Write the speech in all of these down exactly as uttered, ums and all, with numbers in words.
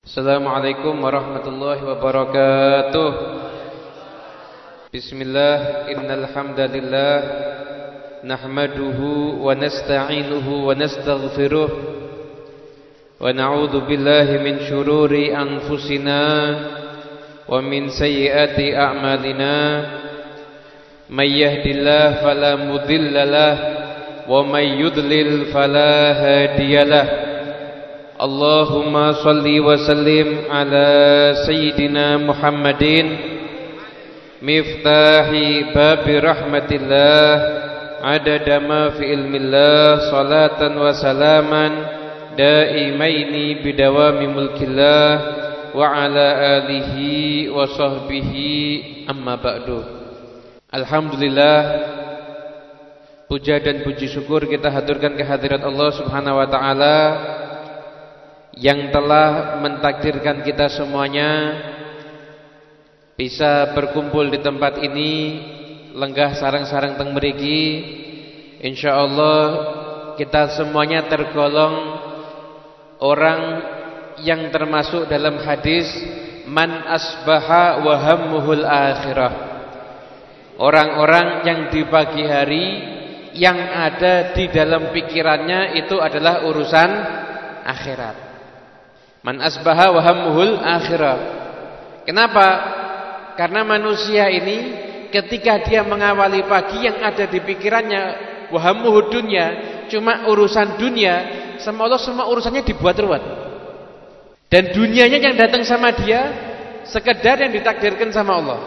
Assalamualaikum warahmatullahi wabarakatuh. Bismillah, innal hamdalillah nahmaduhu wa nasta'inuhu wa nastaghfiruh wa na'udzu billahi min syururi anfusina wa min sayyiati a'malina. May yahdihillahu fala mudhillalah wa may yudlil fala hadiyalah. Allahumma salli wa sallim ala sayyidina Muhammadin miftahi babi rahmatillah adada ma fi ilmillah salatan wa salaman daimaini bidawami mulkillah wa ala alihi wa sahbihi amma ba'du. Alhamdulillah, puja dan puji syukur kita haturkan ke hadirat Allah Subhanahu wa taala yang telah mentakdirkan kita semuanya bisa berkumpul di tempat ini, lenggah sarang-sarang teng mriki. Insyaallah kita semuanya tergolong orang yang termasuk dalam hadis man asbaha wa hammuhul akhirah. Orang-orang yang di pagi hari yang ada di dalam pikirannya itu adalah urusan akhirat. Man asbaha wa hammuhul akhirah. Kenapa? Karena manusia ini ketika dia mengawali pagi yang ada di pikirannya wa hammuhud dunya, cuma urusan dunia, sama Allah semua urusannya dibuat ruwet. Dan dunianya yang datang sama dia sekedar yang ditakdirkan sama Allah.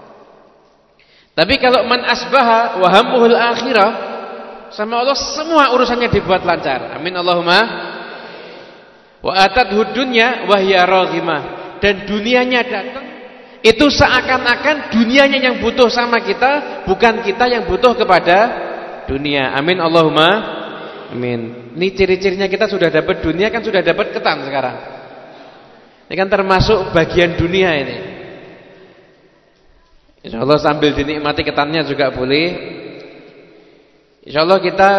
Tapi kalau man asbaha wa hammuhul akhirah, sama Allah semua urusannya dibuat lancar. Amin Allahumma. Wa atadhud dunya wa hiya raghimah, dan dunianya datang itu seakan-akan dunianya yang butuh sama kita, bukan kita yang butuh kepada dunia. Amin Allahumma amin. Ini ciri-cirinya kita sudah dapat dunia, kan sudah dapat ketan sekarang. Ini kan termasuk bagian dunia ini. Insyaallah sambil dinikmati ketannya juga boleh. Insyaallah kita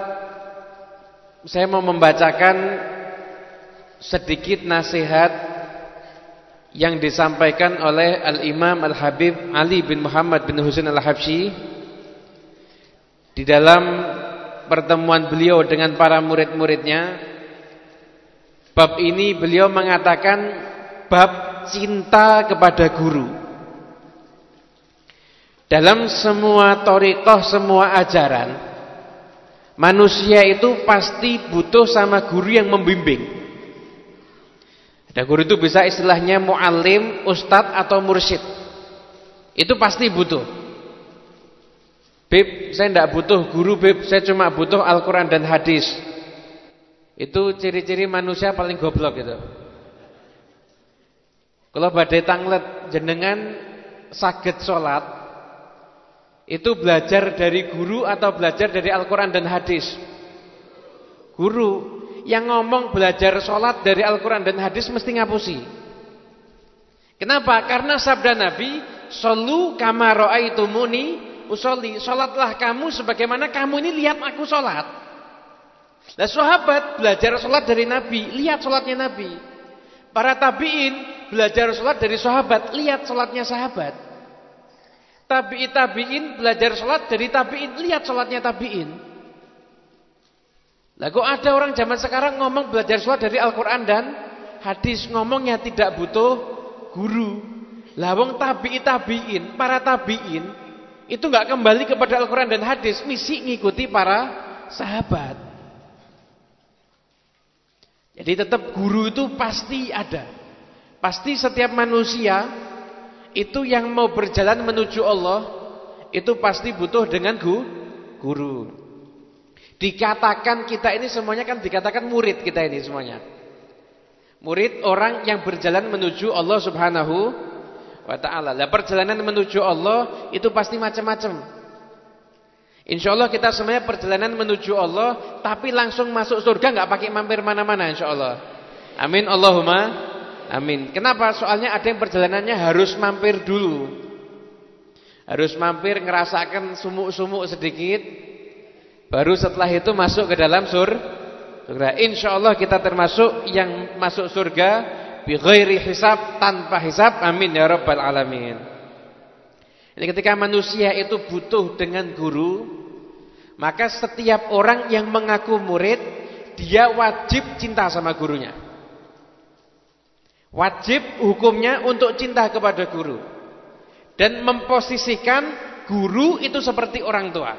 saya mau membacakan sedikit nasihat yang disampaikan oleh Al-Imam Al-Habib Ali bin Muhammad bin Husain Al-Habsyi di dalam pertemuan beliau dengan para murid-muridnya. Bab ini beliau mengatakan bab cinta kepada guru. Dalam semua thariqah, semua ajaran, manusia itu pasti butuh sama guru yang membimbing. Ada guru itu bisa istilahnya muallim, ustadz atau mursyid. Itu pasti butuh. Bib, saya tidak butuh guru, Bib, saya cuma butuh Al-Quran dan hadis. Itu ciri-ciri manusia paling goblok itu. Kalau badai tanglet jenengan saged sholat, itu belajar dari guru atau belajar dari Al-Quran dan hadis? Guru. Yang ngomong belajar sholat dari Al-Quran dan hadis mesti ngapusi. Kenapa? Karena sabda Nabi, shollu kama ra'aitumuni usolli, sholatlah kamu sebagaimana kamu ini lihat aku sholat. Nah, sahabat belajar sholat dari Nabi, lihat sholatnya Nabi. Para tabi'in belajar sholat dari sahabat, lihat sholatnya sahabat. Tabi'i tabi'in belajar sholat dari tabi'in, lihat sholatnya tabi'in. Lah kok ada orang zaman sekarang ngomong belajar sholat dari Al-Quran dan hadis, ngomongnya tidak butuh guru. Lah wong tabi'i tabi'in, para tabi'in itu enggak kembali kepada Al-Quran dan hadis, misi ngikuti para sahabat. Jadi tetap guru itu pasti ada. Pasti setiap manusia itu yang mau berjalan menuju Allah itu pasti butuh dengan guru. Dikatakan kita ini semuanya kan dikatakan murid kita ini semuanya. Murid orang yang berjalan menuju Allah Subhanahu wa ta'ala. Lah perjalanan menuju Allah itu pasti macam-macam. Insyaallah kita semuanya perjalanan menuju Allah, tapi langsung masuk surga enggak pakai mampir mana-mana insyaallah. Amin Allahumma amin. Kenapa? Soalnya ada yang perjalanannya harus mampir dulu. Harus mampir ngerasakan sumuk-sumuk sedikit. Baru setelah itu masuk ke dalam sur, surga. Insya Allah kita termasuk yang masuk surga bi ghairi hisab, tanpa hisab. Amin ya rabbal alamin. Ini ketika manusia itu butuh dengan guru, maka setiap orang yang mengaku murid, dia wajib cinta sama gurunya. Wajib hukumnya untuk cinta kepada guru dan memposisikan guru itu seperti orang tua.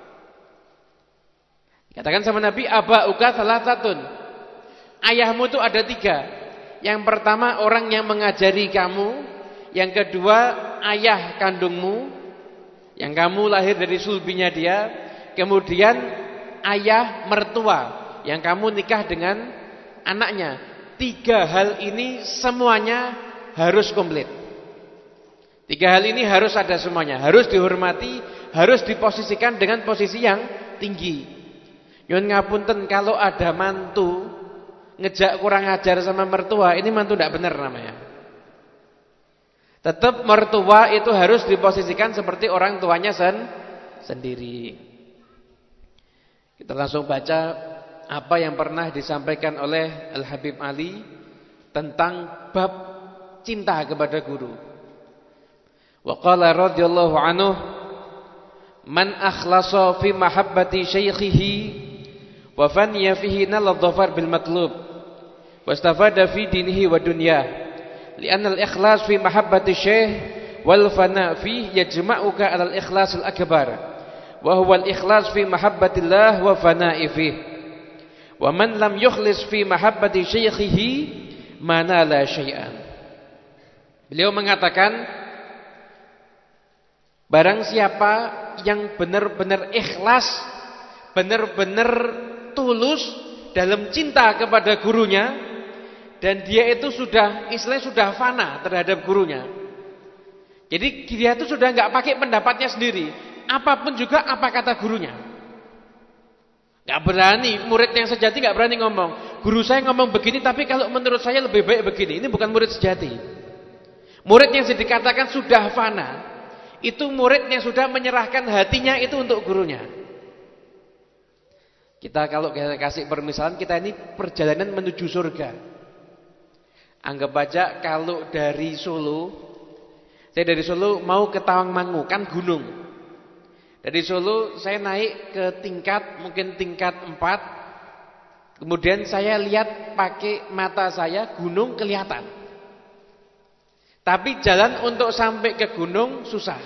Katakan sama Nabi, abauka salasatun. Ayahmu itu ada tiga. Yang pertama orang yang mengajari kamu, yang kedua ayah kandungmu, yang kamu lahir dari sulbinya dia, kemudian ayah mertua yang kamu nikah dengan anaknya. Tiga hal ini semuanya harus komplit. Tiga hal ini harus ada semuanya, harus dihormati, harus diposisikan dengan posisi yang tinggi. Nyuwun ngapunten kalau ada mantu ngejak kurang ajar sama mertua, ini mantu tidak benar namanya. Tetap mertua itu harus diposisikan seperti orang tuanya sen sendiri. Kita langsung baca apa yang pernah disampaikan oleh Al-Habib Ali tentang bab cinta kepada guru. Wa qala radhiyallahu anhu, man akhlasa fi mahabbati syaikhihi wa faniya fihi nala dhafar bil matlub wastafada fi dinihi wa dunyah. Li'anna al-ikhlas fi mahabbati syaikh wal fana fi yajma'uka 'ala al-ikhlas al-akbar wa huwa al-ikhlas fi mahabbatillah wa fana'i fihi. Wa man lam yukhlis fi mahabbati syaikhihi manala syai'an. Beliau mengatakan, barang siapa yang benar-benar ikhlas, benar-benar tulus dalam cinta kepada gurunya, dan dia itu sudah istilahnya sudah fana terhadap gurunya. Jadi dia itu sudah enggak pakai pendapatnya sendiri, apapun juga apa kata gurunya. Gak berani, murid yang sejati gak berani ngomong, guru saya ngomong begini tapi kalau menurut saya lebih baik begini. Ini bukan murid sejati. Murid yang dikatakan sudah fana, itu murid yang sudah menyerahkan hatinya itu untuk gurunya. Kita kalau kita kasih permisalan, kita ini perjalanan menuju surga. Anggap aja kalau dari Solo, saya dari Solo mau ke Tawangmangu, kan gunung. Dari Solo saya naik ke tingkat mungkin tingkat empat. Kemudian saya lihat pakai mata saya gunung kelihatan. Tapi jalan untuk sampai ke gunung susah.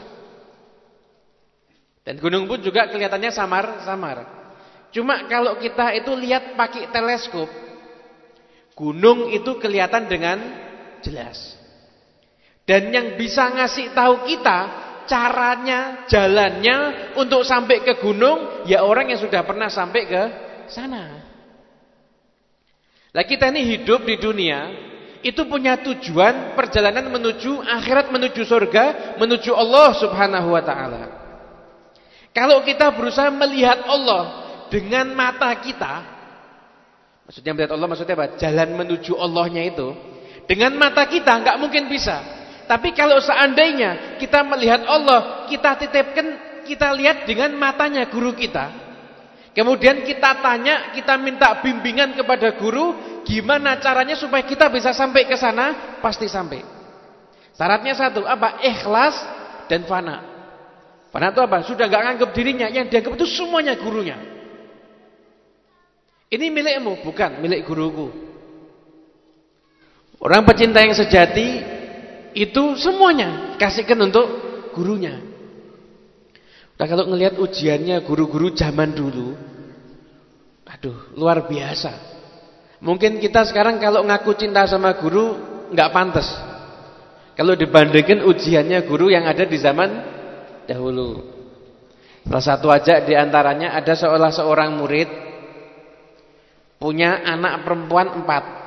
Dan gunung pun juga kelihatannya samar-samar. Cuma kalau kita itu lihat pakai teleskop, gunung itu kelihatan dengan jelas. Dan yang bisa ngasih tahu kita caranya, jalannya untuk sampai ke gunung, ya orang yang sudah pernah sampai ke sana. Lah kita ini hidup di dunia, itu punya tujuan perjalanan menuju akhirat, menuju surga, menuju Allah Subhanahu wa taala. Kalau kita berusaha melihat Allah dengan mata kita, maksudnya melihat Allah maksudnya apa? Jalan menuju Allahnya itu dengan mata kita enggak mungkin bisa. Tapi kalau seandainya kita melihat Allah, kita titipkan, kita lihat dengan matanya guru kita. Kemudian kita tanya, kita minta bimbingan kepada guru, gimana caranya supaya kita bisa sampai ke sana, pasti sampai. Syaratnya satu, apa? Ikhlas dan fana. Fana itu apa? Sudah enggak nganggap dirinya, yang dianggap itu semuanya gurunya. Ini milikmu, bukan milik guruku. Orang pecinta yang sejati itu semuanya kasihkan untuk gurunya. Nah, kalau ngelihat ujiannya guru-guru zaman dulu, aduh luar biasa. Mungkin kita sekarang kalau ngaku cinta sama guru nggak pantas. Kalau dibandingkan ujiannya guru yang ada di zaman dahulu. Salah satu aja diantaranya ada seolah seorang murid punya anak perempuan empat.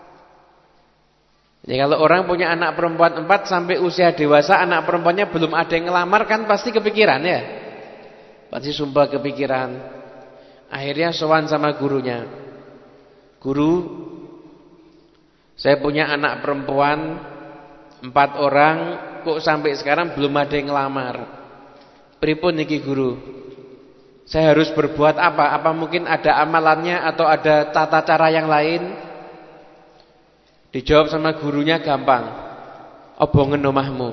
Jadi kalau orang punya anak perempuan empat sampai usia dewasa, anak perempuannya belum ada yang ngelamar, kan pasti kepikiran ya. Pasti sumpah kepikiran. Akhirnya sowan sama gurunya. Guru, saya punya anak perempuan empat orang, kok sampai sekarang belum ada yang ngelamar. Pripun niki guru? Saya harus berbuat apa? Apa mungkin ada amalannya atau ada tata cara yang lain? Dijawab sama gurunya gampang. Obongen omahmu.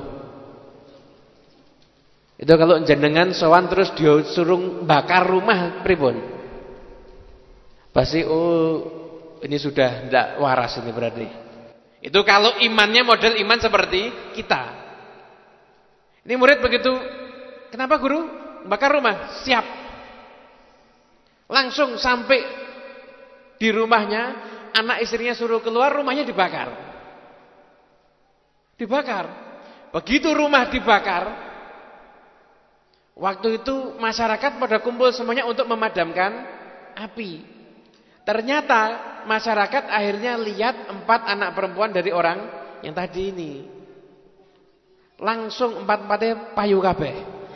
Itu kalau jenengan sowan terus disuruh bakar rumah pripun? Pasti oh ini sudah tidak waras ini berarti. Itu kalau imannya model iman seperti kita. Ini murid begitu, kenapa guru? Bakar rumah, siap. Langsung sampai di rumahnya, anak istrinya suruh keluar, rumahnya dibakar. Dibakar. Begitu rumah dibakar, waktu itu masyarakat pada kumpul semuanya untuk memadamkan api. Ternyata masyarakat akhirnya lihat empat anak perempuan dari orang yang tadi ini. Langsung empat-empatnya payu kabeh.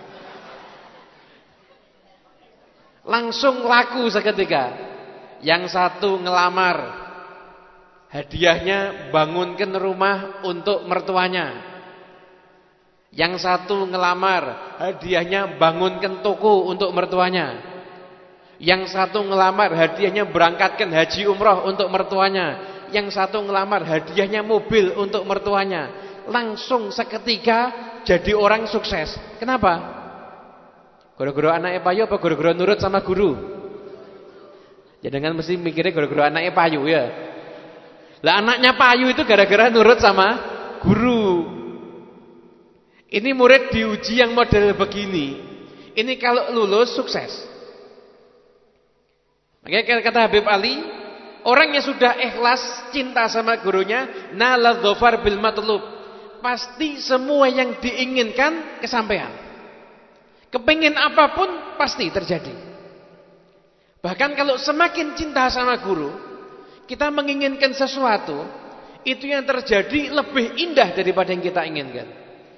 Langsung laku seketika. Yang satu ngelamar, hadiahnya bangunkan rumah untuk mertuanya. Yang satu ngelamar, hadiahnya bangunkan toko untuk mertuanya. Yang satu ngelamar, hadiahnya berangkatkan haji umroh untuk mertuanya. Yang satu ngelamar, hadiahnya mobil untuk mertuanya. Langsung seketika jadi orang sukses. Kenapa? Gara-gara anaknya payu apa gara-gara nurut sama guru? Jangan mesti mikirnya gara-gara anaknya payu ya. Lah anaknya payu itu gara-gara nurut sama guru. Ini murid diuji yang model begini. Ini kalau lulus sukses. Makanya kata Habib Ali, orang yang sudah ikhlas cinta sama gurunya, nala dhafar bil matlub. Pasti semua yang diinginkan kesampaian. Kepingin apapun pasti terjadi. Bahkan kalau semakin cinta sama guru, kita menginginkan sesuatu, itu yang terjadi lebih indah daripada yang kita inginkan.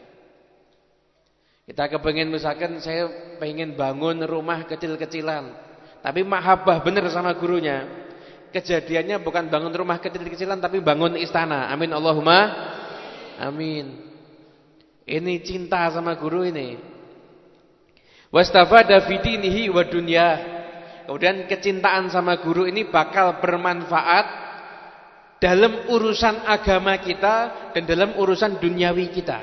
Kita kepingin misalkan saya pengen bangun rumah kecil-kecilan, tapi mahabbah benar sama gurunya. Kejadiannya bukan bangun rumah kecil-kecilan, tapi bangun istana. Amin Allahumma amin. Ini cinta sama guru ini. Wastafada fi dinihi wa dunya. Kemudian kecintaan sama guru ini bakal bermanfaat dalam urusan agama kita dan dalam urusan duniawi kita.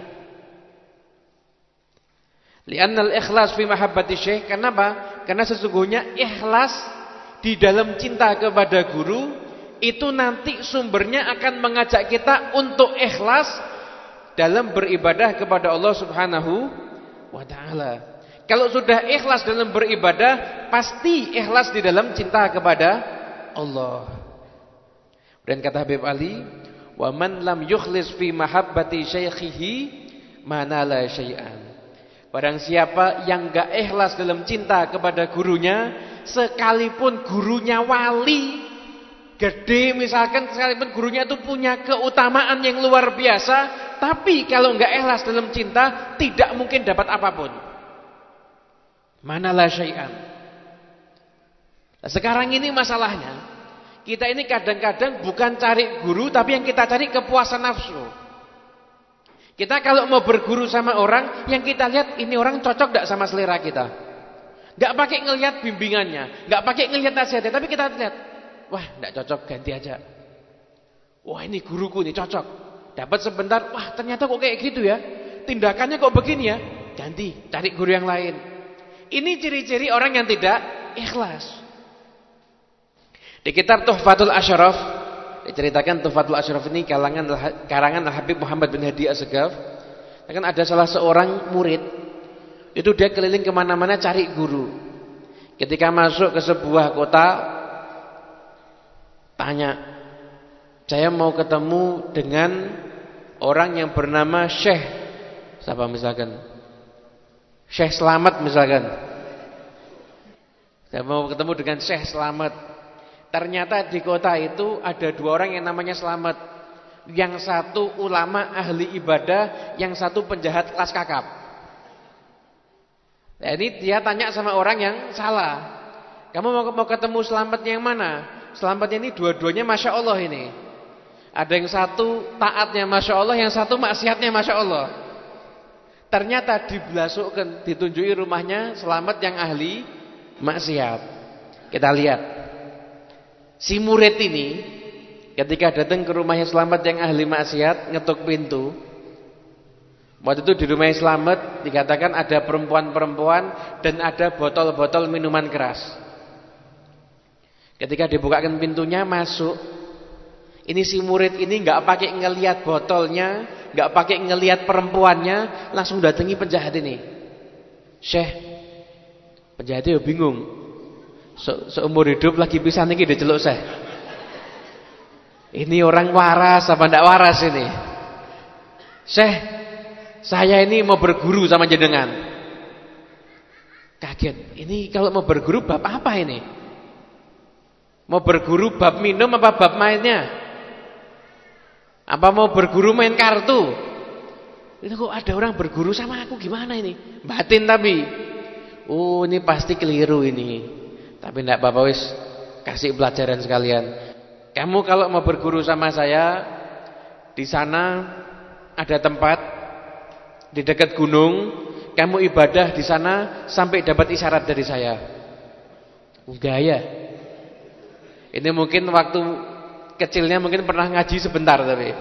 Li'annal ikhlas fi mahabbati syekh. Kenapa? Karena sesungguhnya ikhlas di dalam cinta kepada guru itu nanti sumbernya akan mengajak kita untuk ikhlas dalam beribadah kepada Allah Subhanahu wa taala. Kalau sudah ikhlas dalam beribadah, pasti ikhlas di dalam cinta kepada Allah. Dan kata Habib Ali, "Wa man lam yukhlis fi mahabbati syaikhihi manala syai'an." Barang siapa yang enggak ikhlas dalam cinta kepada gurunya, sekalipun gurunya wali gede misalkan, sekalipun gurunya itu punya keutamaan yang luar biasa, tapi kalau enggak ikhlas dalam cinta, tidak mungkin dapat apapun. Manalah syai'an. Nah, sekarang ini masalahnya, kita ini kadang-kadang bukan cari guru, tapi yang kita cari kepuasan nafsu. Kita kalau mau berguru sama orang, yang kita lihat ini orang cocok enggak sama selera kita. Enggak pakai ngelihat bimbingannya, enggak pakai ngelihat nasihatnya, tapi kita lihat, wah, enggak cocok, ganti aja. Wah, ini guruku ini cocok. Dapat sebentar, wah, ternyata kok kayak gitu ya. Tindakannya kok begini ya. Ganti, cari guru yang lain. Ini ciri-ciri orang yang tidak ikhlas. Di kitab Tuhfatul Asyraf diceritakan, Tuhfatul Asyraf ini kalangan karangan Habib Muhammad bin Hadi Assegaf. Kan ada salah seorang murid, itu dia keliling kemana-mana cari guru. Ketika masuk ke sebuah kota, tanya, saya mau ketemu dengan orang yang bernama Syekh, siapa misalkan, Syekh Slamet misalkan. Saya mau ketemu dengan Syekh Slamet. Ternyata di kota itu ada dua orang yang namanya Slamet. Yang satu ulama ahli ibadah, yang satu penjahat kelas kakap. Nah, ini dia tanya sama orang yang salah. Kamu mau, mau ketemu Slametnya yang mana? Slametnya ini dua-duanya Masya Allah ini. Ada yang satu taatnya Masya Allah, yang satu maksiatnya Masya Allah. Ternyata dibelasukkan, ditunjuki rumahnya Slamet yang ahli maksiat. Kita lihat, si murid ini Ketika datang ke rumahnya Slamet yang ahli maksiat, ngetuk pintu. Waktu itu di rumahnya Slamet dikatakan ada perempuan-perempuan dan ada botol-botol minuman keras. Ketika dibukakan pintunya masuk, ini si murid ini nggak pakai ngelihat botolnya, nggak pakai ngelihat perempuannya, langsung datangi penjahat ini. Syekh, penjahatnya bingung. Se Seumur hidup lagi pisan iki diceluk Syekh. Ini orang waras apa ndak waras ini? Syekh, saya ini mau berguru sama jenengan. Kaget. Ini kalau mau berguru bab apa ini? Mau berguru bab minum apa bab mainnya? Apa mau berguru main kartu? Ini kok ada orang berguru sama aku, gimana ini? Batin tapi. Oh, ini pasti keliru ini. Tapi enggak apa-apa wis, kasih pelajaran sekalian. Kamu kalau mau berguru sama saya, di sana ada tempat di dekat gunung, kamu ibadah di sana sampai dapat isyarat dari saya. Enggak ya? Ini mungkin waktu kecilnya mungkin pernah ngaji sebentar tapi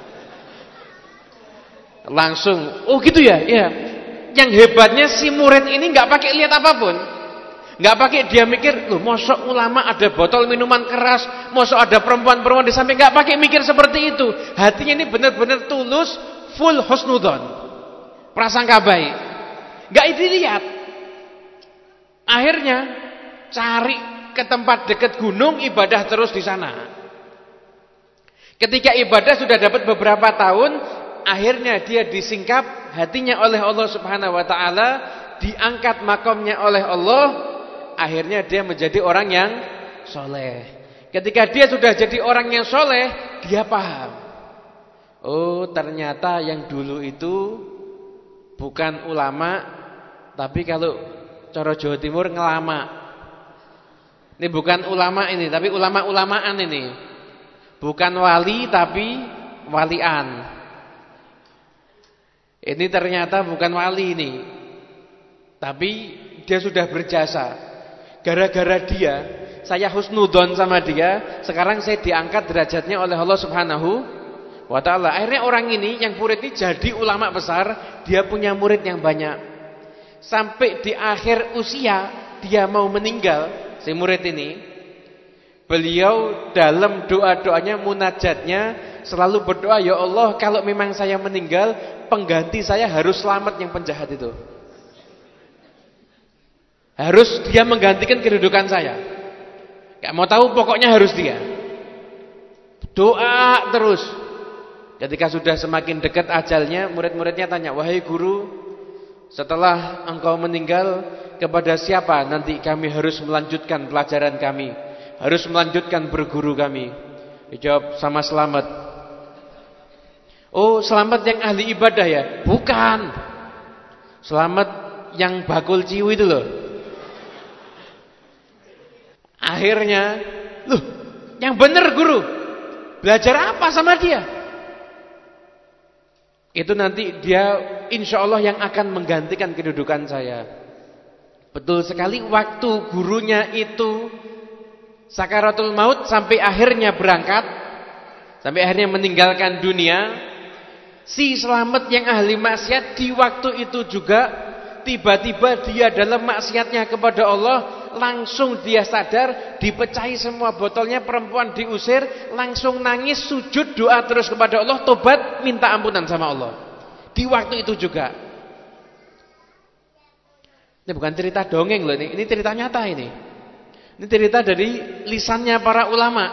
langsung, oh gitu ya? Iya. Yang hebatnya si murid ini nggak pakai lihat apapun, nggak pakai dia mikir, loh, mosok ulama ada botol minuman keras, mosok ada perempuan-perempuan di samping, nggak pakai mikir seperti itu. Hatinya ini benar-benar tulus, full husnudzon, prasangka baik, nggak dilihat. Akhirnya cari ke tempat dekat gunung, ibadah terus di sana. Ketika ibadah sudah dapat beberapa tahun, akhirnya dia disingkap hatinya oleh Allah Subhanahu wa taala, diangkat makomnya oleh Allah, akhirnya dia menjadi orang yang soleh. Ketika dia sudah jadi orang yang soleh, dia paham, oh ternyata yang dulu itu bukan ulama, tapi kalau cara Jawa Timur ngelama. Ini bukan ulama ini, tapi ulama-ulamaan ini. Bukan wali tapi walian. Ini ternyata bukan wali ini, tapi dia sudah berjasa. Gara-gara dia, saya husnudzon sama dia, sekarang saya diangkat derajatnya oleh Allah Subhanahu wa taala. Akhirnya orang ini, yang murid ini jadi ulama besar, dia punya murid yang banyak. Sampai di akhir usia dia mau meninggal, si murid ini, beliau dalam doa-doanya, munajatnya selalu berdoa, ya Allah, kalau memang saya meninggal, pengganti saya harus selamat yang penjahat itu. Harus dia menggantikan kedudukan saya. Gak mau tahu, pokoknya harus dia. Doa terus. Ketika sudah semakin dekat ajalnya, murid-muridnya tanya, wahai guru, setelah engkau meninggal, kepada siapa nanti kami harus melanjutkan pelajaran kami, harus melanjutkan berguru kami? Dijawab, sama Slamet. Oh, Slamet yang ahli ibadah ya? Bukan. Slamet yang bakul ciwi itu loh. Akhirnya, loh, yang benar guru, belajar apa sama dia? Itu nanti dia insya Allah yang akan menggantikan kedudukan saya. Betul sekali, waktu gurunya itu sakaratul maut sampai akhirnya berangkat, sampai akhirnya meninggalkan dunia, si Slamet yang ahli maksiat di waktu itu juga tiba-tiba dia dalam maksiatnya kepada Allah, langsung dia sadar, dipecahi semua botolnya, perempuan diusir, langsung nangis, sujud, doa terus kepada Allah, tobat, minta ampunan sama Allah. Di waktu itu juga. Ini bukan cerita dongeng loh, ini, ini cerita nyata ini. Ini cerita dari lisannya para ulama.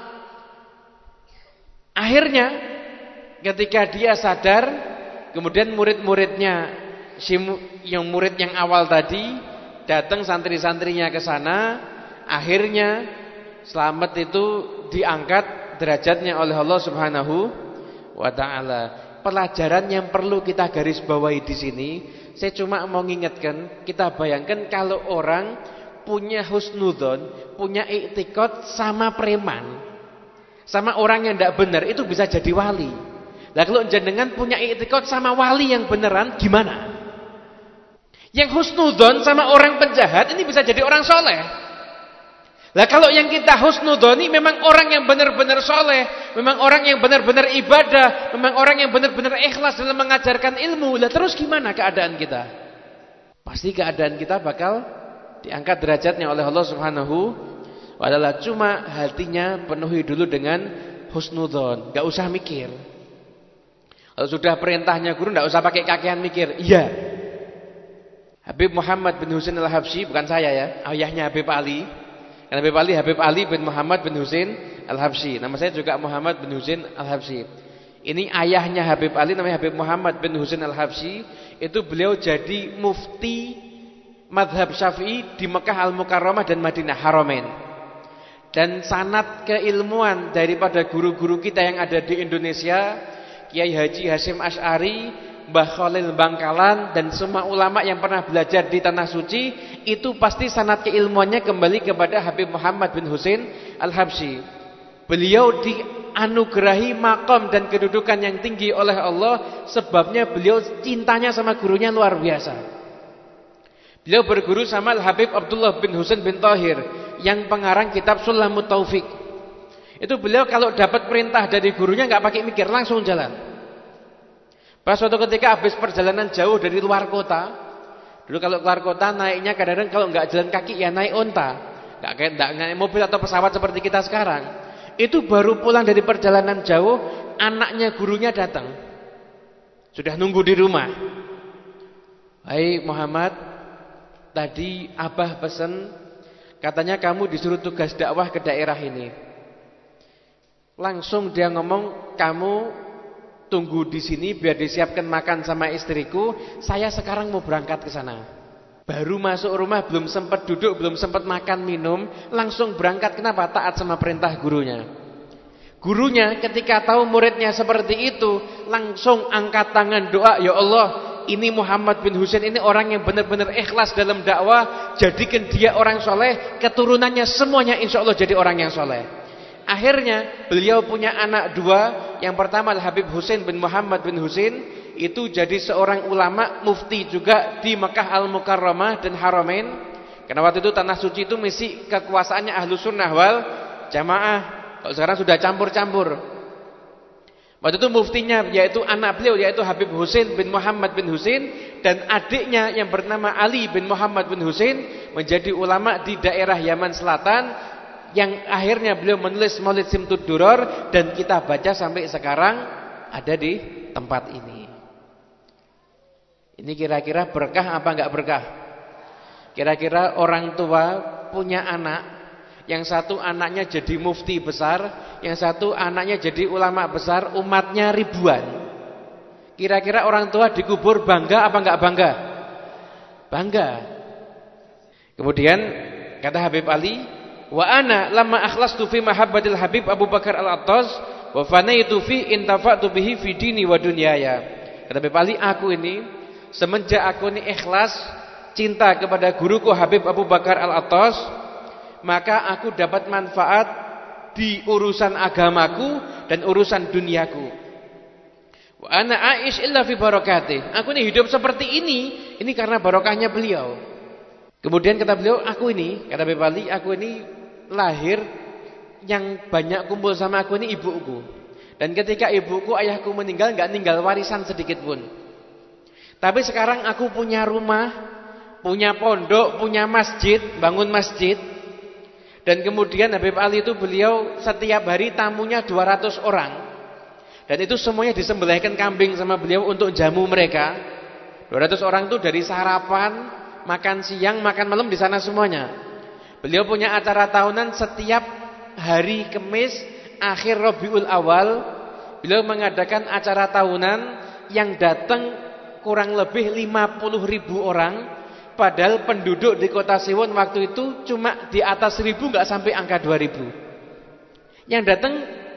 Akhirnya ketika dia sadar, kemudian murid-muridnya, si yang murid yang awal tadi datang, santri-santrinya ke sana, akhirnya Slamet itu diangkat derajatnya oleh Allah Subhanahu wa taala. Pelajaran yang perlu kita garis bawahi di sini, saya cuma mau ngingetkan, kita bayangkan kalau orang punya husnudzon, punya iktikad sama preman, sama orang yang tidak benar, itu bisa jadi wali. Nah kalau jenengan punya iktikad sama wali yang beneran, gimana? Yang husnudzon sama orang penjahat ini bisa jadi orang soleh. Lah kalau yang kita husnudoni memang orang yang benar-benar soleh, memang orang yang benar-benar ibadah, memang orang yang benar-benar ikhlas dalam mengajarkan ilmu. Lah terus gimana keadaan kita? Pasti keadaan kita bakal diangkat derajatnya oleh Allah Subhanahu wa taala. Cuma hatinya penuhi dulu dengan husnudzon, enggak usah mikir. Kalau sudah perintahnya guru enggak usah pakai kakean mikir. Iya. Habib Muhammad bin Husain Al-Habsyi, bukan saya ya, ayahnya Habib Ali. Karena Habib Ali, Habib Ali bin Muhammad bin Husain Al-Habsyi. Nama saya juga Muhammad bin Husain Al-Habsyi. Ini ayahnya Habib Ali, namanya Habib Muhammad bin Husain Al-Habsyi. Itu beliau jadi mufti madhab Syafi'i di Mekah Al-Mukarramah dan Madinah Haramain. Dan sanad keilmuan daripada guru-guru kita yang ada di Indonesia, Kiai Haji Hasyim Asy'ari, Mbah Khalil Bangkalan, dan semua ulama yang pernah belajar di Tanah Suci, itu pasti sanad keilmuannya kembali kepada Habib Muhammad bin Husain Al-Habsyi. Beliau dianugerahi maqam dan kedudukan yang tinggi oleh Allah, sebabnya beliau cintanya sama gurunya luar biasa. Beliau berguru sama Al-Habib Abdullah bin Husain bin Thahir yang pengarang kitab Sulamut Taufik. Itu beliau kalau dapat perintah dari gurunya nggak pakai mikir, langsung jalan. Pas suatu ketika habis perjalanan jauh dari luar kota, dulu kalau keluar kota naiknya kadang-kadang kalau nggak jalan kaki ya naik onta, nggak kayak nggak naik mobil atau pesawat seperti kita sekarang. Itu baru pulang dari perjalanan jauh, anaknya gurunya datang, sudah nunggu di rumah. Hai Muhammad, tadi Abah pesan, katanya kamu disuruh tugas dakwah ke daerah ini. Langsung dia ngomong, kamu tunggu di sini biar disiapkan makan sama istriku. Saya sekarang mau berangkat ke sana. Baru masuk rumah belum sempat duduk, belum sempat makan minum, langsung berangkat. Kenapa? Taat sama perintah gurunya. Gurunya ketika tahu muridnya seperti itu, langsung angkat tangan doa, ya Allah, ini Muhammad bin Husain ini orang yang benar-benar ikhlas dalam dakwah, jadikan dia orang soleh, keturunannya semuanya insya Allah jadi orang yang soleh. Akhirnya beliau punya anak dua. Yang pertama adalah Habib Husain bin Muhammad bin Husain, itu jadi seorang ulama mufti juga di Mekah Al-Mukarramah dan Haramain. Karena waktu itu Tanah Suci itu misi kekuasaannya Ahlus Sunnah wal Jamaah. Kalau sekarang sudah campur-campur. Waktu itu muftinya yaitu anak beliau yaitu Habib Husain bin Muhammad bin Husain, dan adiknya yang bernama Ali bin Muhammad bin Husain menjadi ulama di daerah Yaman Selatan, yang akhirnya beliau menulis Maulid Simtud Duror dan kita baca sampai sekarang ada di tempat ini. Ini kira-kira berkah apa enggak berkah? Kira-kira orang tua punya anak, yang satu anaknya jadi mufti besar, yang satu anaknya jadi ulama besar, umatnya ribuan. Kira-kira orang tua dikubur bangga apa enggak bangga? Bangga. Kemudian kata Habib Ali, wa ana lamma akhlastu fi mahabbatil Habib Abu Bakar Al-Attas wa fanaitu fi intafa'tu bihi fi dini wa dunyaya. Kata Habib Ali, aku ini semenjak aku ini ikhlas cinta kepada guruku Habib Abu Bakar Al-Attas, maka aku dapat manfaat di urusan agamaku dan urusan duniaku. Wa ana aish illa fi barakatih. Aku ini hidup seperti ini ini karena barokahnya beliau. Kemudian kata beliau, aku ini, kata Habib Ali, aku ini lahir yang banyak kumpul sama aku ini ibuku. Dan ketika ibuku, ayahku meninggal, enggak ninggal warisan sedikit pun. Tapi sekarang aku punya rumah, punya pondok, punya masjid, bangun masjid. Dan kemudian Habib Ali itu beliau setiap hari tamunya dua ratus orang. Dan itu semuanya disembelihkan kambing sama beliau untuk jamu mereka. dua ratus orang itu dari sarapan, makan siang, makan malam di sana semuanya. Beliau punya acara tahunan setiap hari Kamis akhir Rabiul Awal. Beliau mengadakan acara tahunan yang datang kurang lebih lima puluh ribu orang. Padahal penduduk di kota Siwon waktu itu cuma di atas seribu, nggak sampai angka dua ribu. Yang datang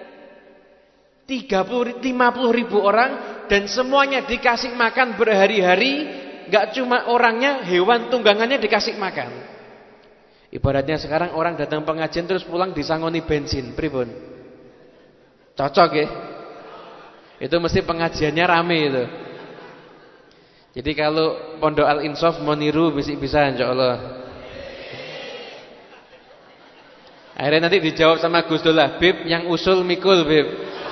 tiga puluh, lima puluh ribu orang, dan semuanya dikasih makan berhari-hari. Gak cuma orangnya, hewan tunggangannya dikasih makan. Ibaratnya sekarang orang datang pengajian terus pulang disangoni bensin, pripun? Cocok ya? Itu mesti pengajiannya rame itu. Jadi kalau Pondok Al-Insaf mau niru bisa-bisa insyaallah. Akhirnya nanti dijawab sama Gus Dur lah, Bib yang usul mikul Bib.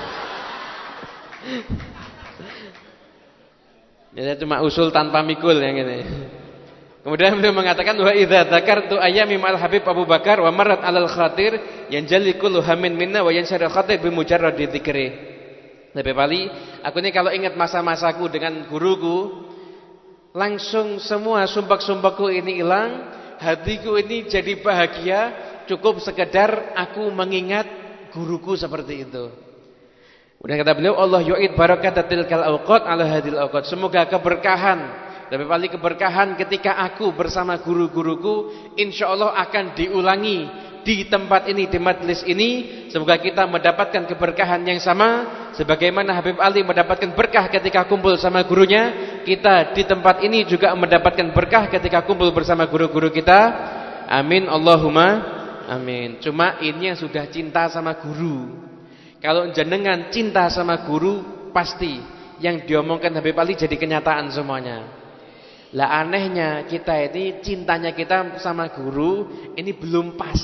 Ya cuma usul tanpa mikul yang ini. Kemudian beliau mengatakan wa idza dzakartu ayyami ma'al Habib Abu Bakar wa marrat 'alal khatir yanjali kullu hamin minna wa yansyarul khatir bi mujarradi dzikri. Lebih bali, aku ini kalau ingat masa-masaku dengan guruku, langsung semua sumpek-sumpekku ini hilang, hatiku ini jadi bahagia, cukup sekedar aku mengingat guruku seperti itu. Kemudian kata beliau, Allah yu'id barakatatil kal awqat ala hadil awqat. Semoga keberkahan, lebih paling keberkahan ketika aku bersama guru-guruku insyaallah akan diulangi di tempat ini, di majelis ini. Semoga kita mendapatkan keberkahan yang sama sebagaimana Habib Ali mendapatkan berkah ketika kumpul sama gurunya. Kita di tempat ini juga mendapatkan berkah ketika kumpul bersama guru-guru kita. Amin Allahumma amin. Cuma ini yang sudah cinta sama guru. Kalau jenengan cinta sama guru, pasti yang diomongkan Habib Ali jadi kenyataan semuanya. Lah anehnya kita ini cintanya kita sama guru ini belum pas.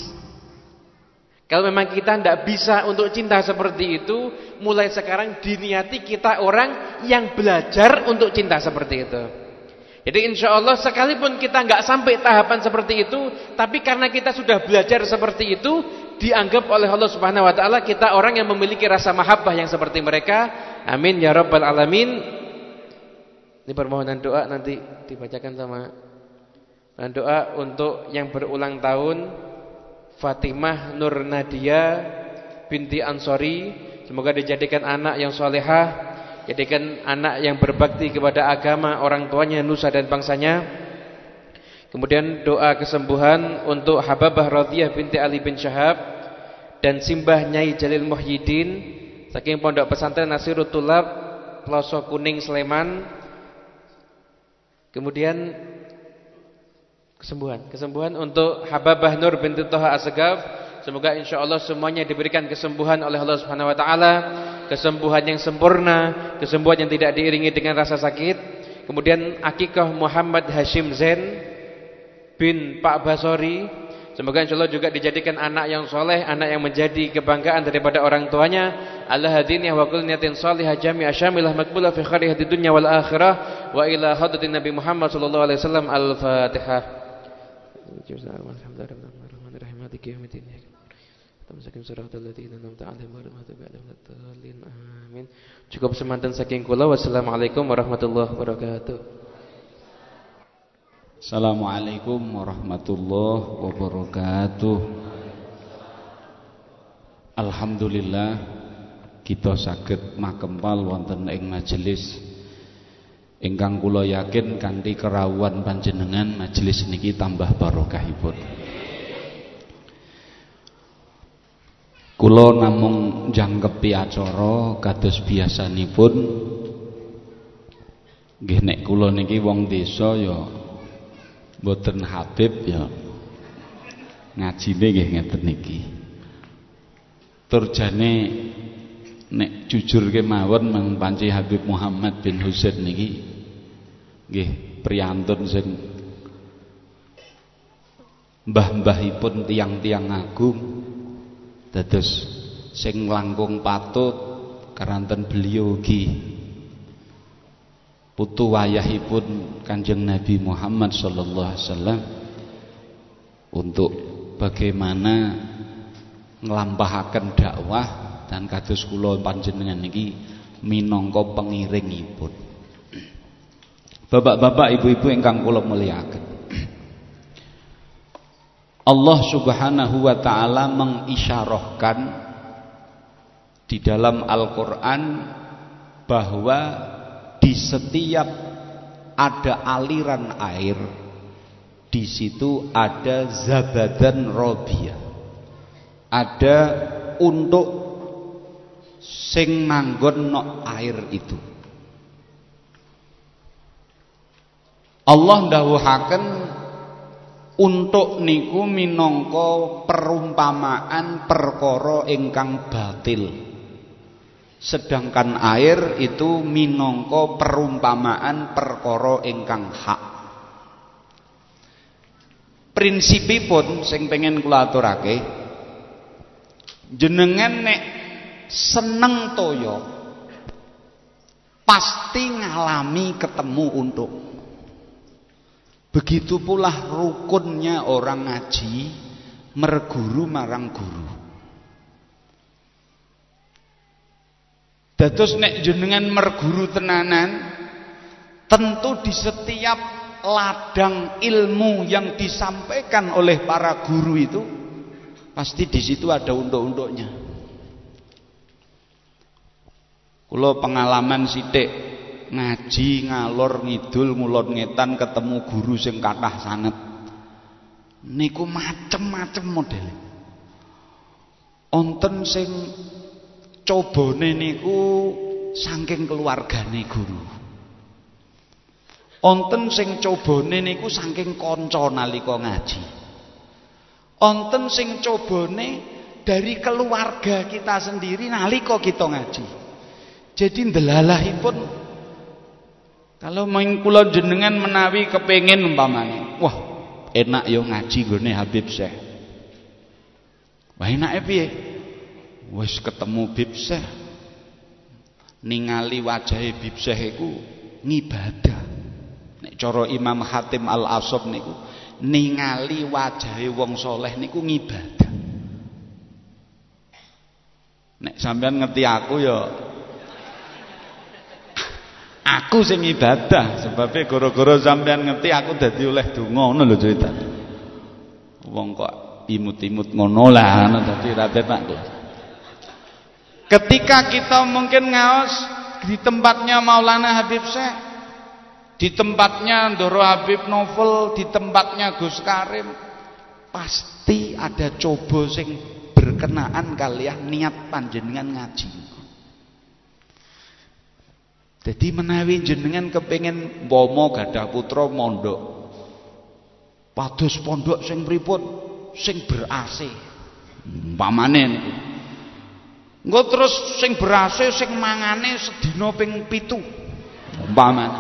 Kalau memang kita tidak bisa untuk cinta seperti itu, mulai sekarang diniati kita orang yang belajar untuk cinta seperti itu. Jadi insya Allah sekalipun kita nggak sampai tahapan seperti itu, tapi karena kita sudah belajar seperti itu, dianggap oleh Allah Subhanahu Wa Taala kita orang yang memiliki rasa mahabbah yang seperti mereka. Amin ya Rabbal Alamin. Ini permohonan doa nanti dibacakan sama dan doa untuk yang berulang tahun Fatimah Nur Nadia binti Ansori, semoga dijadikan anak yang solehah, jadikan anak yang berbakti kepada agama orang tuanya, nusa dan bangsanya. Kemudian doa kesembuhan untuk Hababah Radhiyah binti Ali bin Syahab dan Simbah Nyai Jalil Muhyiddin saking Pondok Pesantren Nasirut Tulab Ploso Kuning Sleman. Kemudian kesembuhan, kesembuhan untuk Hababah Nur binti Toha Asgaf. Semoga insyaallah semuanya diberikan kesembuhan oleh Allah Subhanahu Wa Taala, kesembuhan yang sempurna, kesembuhan yang tidak diiringi dengan rasa sakit. Kemudian akikah Muhammad Hashim Zain bin Pak Basori. Semoga insyaallah juga dijadikan anak yang soleh, anak yang menjadi kebanggaan daripada orang tuanya. Allah hadini wa kulli niyatin salihah jami'a syamilah maqbulah fi khairi hadid dunya wal akhirah wa ila hadratin Nabi Muhammad sallallahu alaihi wasallam. Al-Fatihah. Amin. Cukup semanten saking kula. Wassalamualaikum warahmatullahi wabarakatuh. Assalamualaikum warahmatullahi wabarakatuh. Alhamdulillah kita saged makempal wonten ing majelis ingkang kula yakin kanthi kerawuhan panjenengan majelis niki tambah barokahipun. Kula namung njangkepi acara kados biasanipun. Nggih nek kula niki wong desa ya mboten Habib ya ngajine nggih ngeten niki. Turjane nek jujur kemawon meng panci Habib Muhammad bin Husain niki nggih priyantun sing mbah-mbahipun tiang-tiang agung dados sing langkung patut karanten beliau ugi putu wayahipun Kanjeng Nabi Muhammad sallallahu alaihi wasallam untuk bagaimana nglampahaken dakwah dan kados kula panjenengan niki minangka pengiringipun. Bapak-bapak, ibu-ibu ingkang kula mulyakaken. Allah Subhanahu wa taala mengisyarahkan di dalam Al-Qur'an bahwa di setiap ada aliran air, di situ ada zabadan robiyah, ada untuk sing manggon no air itu. Allah ndhawuhaken untuk niku minangka perumpamaan perkara ingkang batil. Sedangkan air itu minangka perumpamaan perkara ingkang hak. Prinsipipun sing pengen kula aturake, Jenengan nek seneng toyo pasti ngalami ketemu untuk. Begitu pula rukunnya orang ngaji, merguru marang guru. Dados nek jenengan merguru tenanan, tentu di setiap ladang ilmu yang disampaikan oleh para guru itu pasti di situ ada untuk-untuknya. Kula pengalaman sithik ngaji ngalor ngidul ngulon ngetan ketemu guru sing kathah sanget. Niku macem-macem model. Onten sing cobane niku saking keluargane guru. Onten sing cobane niku saking kanca nalika ngaji. Onten sing cobane dari keluarga kita sendiri nalika kita ngaji. Jadi ndelalahipun kalau main kula jenengan menawi kepengin umpamane, wah enak yo ngaji nggone Habib Syekh. Wah enake piye? Wis ketemu Habib Syekh. Ningali wajahe Habib Syekh iku ngibadah. Nek cara Imam Hatim Al-Asab niku ningali wajahe wong soleh niku ngibadah. Nek sampean ngerti aku ya aku sing ibadah, sebabnya gara-gara sampean ngerti aku dadi oleh donga ngono lho ceritane. Wong kok imut-imut ngono lah ngono dadi ra penak. Ketika kita mungkin ngaos di tempatnya Maulana Habib Syekh, di tempatnya Ndoro Habib Novel, di tempatnya Gus Karim, pasti ada coba sing berkenaan kalian niat panjenengan ngaji. Jadi menawi jenengan kepengin bomo gadah putra mondok, pados pondok sing pripun sing ber-A C, umpamane niku. Engko terus sing ber-A C sing mangane sedina ping pitu, umpamane.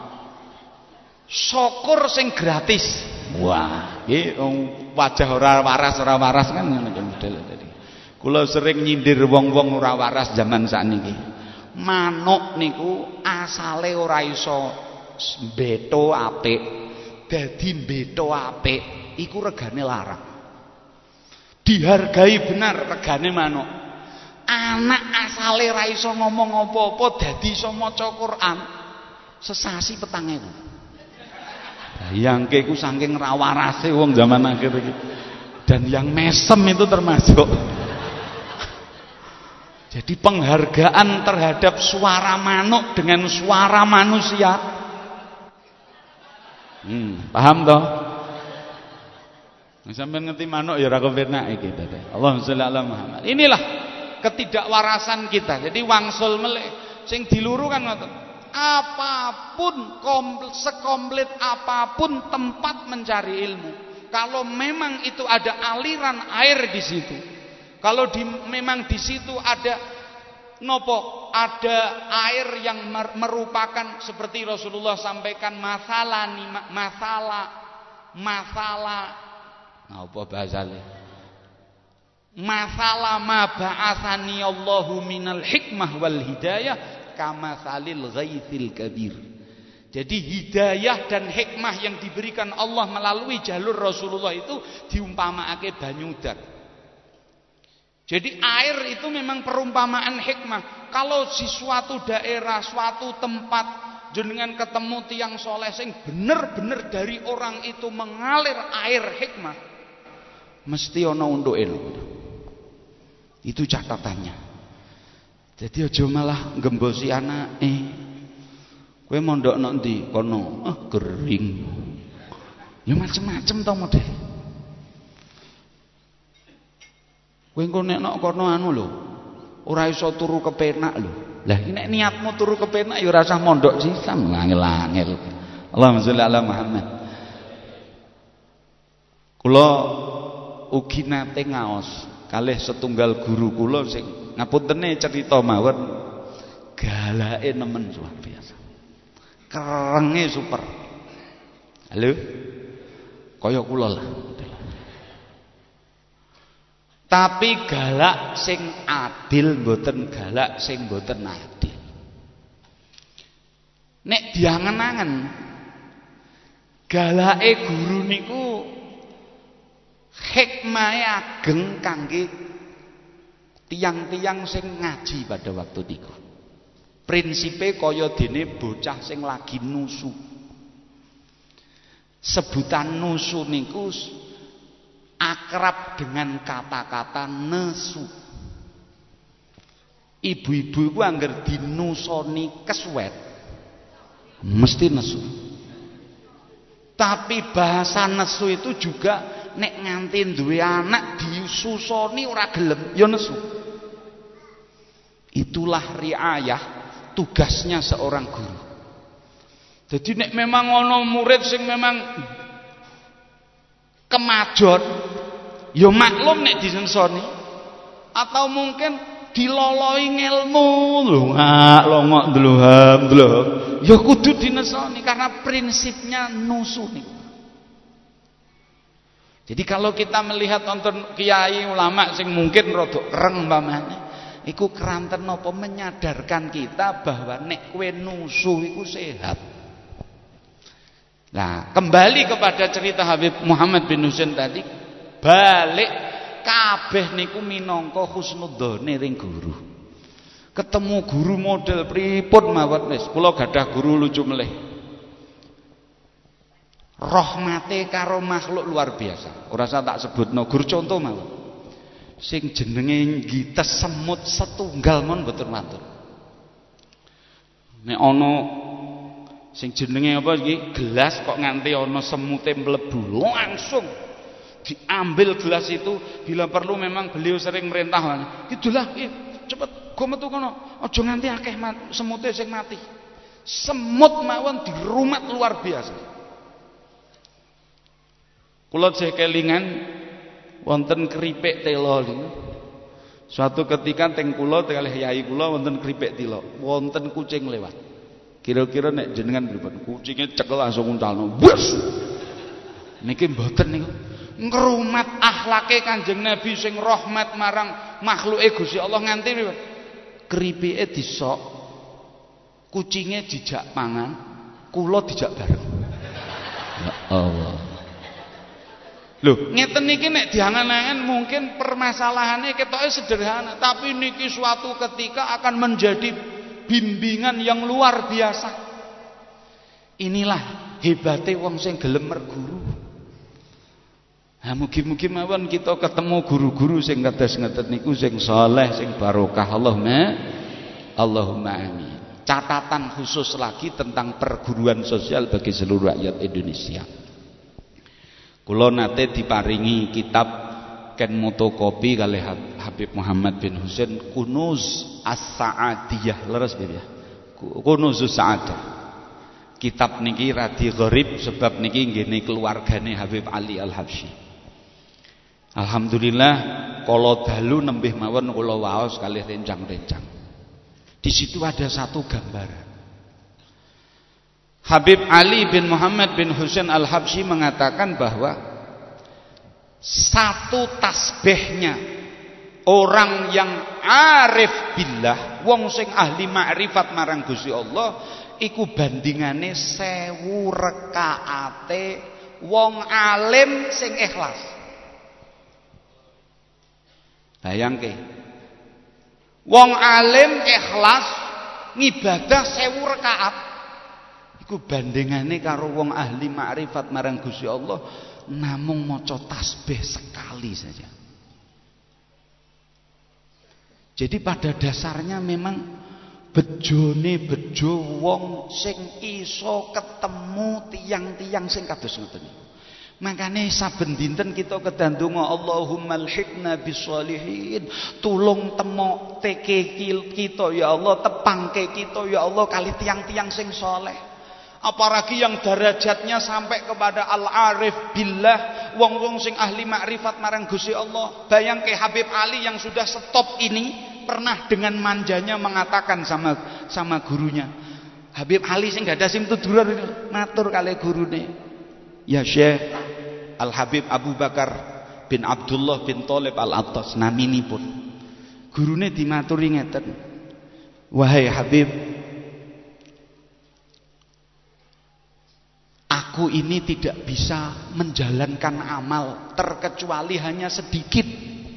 Syukur sing gratis. Wah, iki wajah ora waras ora waras kan ngono model tadi. Kula sering nyindir wong-wong ora waras zaman sakniki. Manuk niku asale ora iso mbeto apik, dadi mbeto apik iku regane larang. Dihargai benar regane manuk. Anak asale ora iso ngomong apa-apa dadi iso maca Quran sesasi petang ewu. Bayangke iku saking ra warase wong zaman akhir iki. Dan yang mesem itu termasuk. Jadi penghargaan terhadap suara manuk dengan suara manusia. Hmm, paham toh? Sampeyan ngerti manuk ya ora kepenak iki tadi. Allahumma sholli ala Muhammad. Inilah ketidakwarasan kita. Jadi wangsul meleh sing diluru kan ngoten. Apapun sekomplit apapun tempat mencari ilmu, kalau memang itu ada aliran air di situ, kalau di, memang di situ ada nopo, ada air yang merupakan seperti Rasulullah sampaikan masalah masalah masalah apa bahasane masalah ma ba'atsani Allahu minal hikmah wal hidayah kama salil ghaithil kabir. Jadi hidayah dan hikmah yang diberikan Allah melalui jalur Rasulullah itu diumpamaake banyu udan. Jadi air itu memang perumpamaan hikmah. Kalau di suatu daerah, suatu tempat jenengan ketemu tiang soleh sing bener-bener dari orang itu mengalir air hikmah, mesti ana untuke. Itu catatannya. Jadi aja malah ngembosi anake. Kowe mondok nang ndi? Kono. Ah, kering. Ya macem-macem to model. Kowe engko nek nok kono anu lho. Ora iso turu kepenak lho. Lah nek niatmu turu kepenak ya ora usah mondok sisan, angel-angel. Allahumma sholli ala Muhammad. Kula ugi nate ngaos kalih setunggal guru kula sing ngapuntene cerita mawon galake nemen luar biasa. Kerenge super. Halo. Kaya kula lah. Tapi galak sing adil mboten galak sing mboten adil. Nek diangen-angen galake guru niku hikmahe ageng kangge tiang-tiang sing ngaji pada waktu niku. Prinsipe kaya dene bocah sing lagi nusu. Sebutan nusu niku akrab dengan kata-kata nesu. Ibu-ibu iku angger dinusoni kesuwet mesti nesu. Tapi bahasa nesu itu juga nek nganti duwe anak disusoni ora gelem ya nesu. Itulah riayah, tugasnya seorang guru. Jadi nek memang ono murid sing memang kemajon, ya maklum nek disensoni, atau mungkin diloloi ngelmu, lho ngak longok ndloham ndloham, ya kudu dinesoni karena prinsipnya nusu niku. Jadi kalau kita melihat nonton kiai ulama sing mungkin rodok kereng umpamane, iku keranten napa menyadarkan kita bahwa nek kowe nusu iku sehat. Nah, kembali kepada cerita Habib Muhammad bin Husain tadi, balik kabeh niku minangka husnudzone ring guru. Ketemu guru model pripun mawon wis, kula gadah guru lucu melih. Rahmate karo makhluk luar biasa. Ora usah tak sebutno, guru contoh mawon. Sing jenenge ngites semut setunggal mon mboten wonten. Nek ana sing jenenge apa iki gelas kok nganti ana semute mlebu langsung diambil gelas itu. Bila perlu memang beliau sering merintah idulah cepet go metu kono aja nganti akeh semute sing mati. Semut mawon dirumat luar biasa. Kula jek kelingan wonten keripik telo niku. Suatu ketika teng kula kalih yai kula wonten keripik telo, wonten kucing lewat. Kira-kira nek jenengan pripun? Kucinge cekel langsung nguncalno. Wes. Niki mboten niku. Ngrumat akhlake Kanjeng Nabi sing rahmat marang makhluke Gusti Allah nganti pripun? Keripike disok, kucinge dijak mangan, kula dijak bareng. Ya Allah. Loh, ngeten niki nek diangen-angen mungkin permasalahannya ketoke sederhana, tapi niki suatu ketika akan menjadi bimbingan yang luar biasa. Inilah hebate wong sing gelem merguru. Ha mugi-mugi mawon kita ketemu guru-guru sing kados ngeten niku sing saleh, sing barokah. Allahumma Allahumma amin. Catatan khusus lagi tentang perguruan sosial bagi seluruh rakyat Indonesia. Kula nate diparingi kitab ken motokopi kalih Habib Muhammad bin Husain, Kunuz As-Sa'adiyah, leres ya. Kunuzus Sa'adah. Kitab niki radi gharib sebab niki nggene keluargane Habib Ali Al-Habsyi. Alhamdulillah kala dalu nembih mawon kula waos kalih rencang-rencang. Di situ ada satu gambaran. Habib Ali bin Muhammad bin Husain Al-Habsyi mengatakan bahwa satu tasbihnya orang yang arif billah, wong sing ahli makrifat marang Gusti Allah, iku bandingane sewu rekaate wong alim sing ikhlas. Bayangke, wong alim ikhlas ngibadah sewu rekaat, iku bandingane karo wong ahli makrifat marang Gusti Allah namung maca tasbih sekali saja. Jadi pada dasarnya memang bejone bejo wong sing iso ketemu tiang-tiang sing kados ngoten niku. Makane saben dinten kita kedandonga Allahumma alhiqna bisolihin, tulung temok teke kita ya Allah, tepangke kita ya Allah kali tiang-tiang sing soleh. Apalagi yang derajatnya sampai kepada al-arif billah, wong-wong sing ahli makrifat marang Gusti Allah. Bayangke Habib Ali yang sudah stop ini pernah dengan manjanya mengatakan sama sama gurunya. Habib Ali sing gak ada sim tuduran matur kali gurune, ya Syekh Al Habib Abu Bakar bin Abdullah bin Thalib Al-Attas naminipun. Gurune dimaturi ngeten, "Wahai Habib, aku ini tidak bisa menjalankan amal terkecuali hanya sedikit."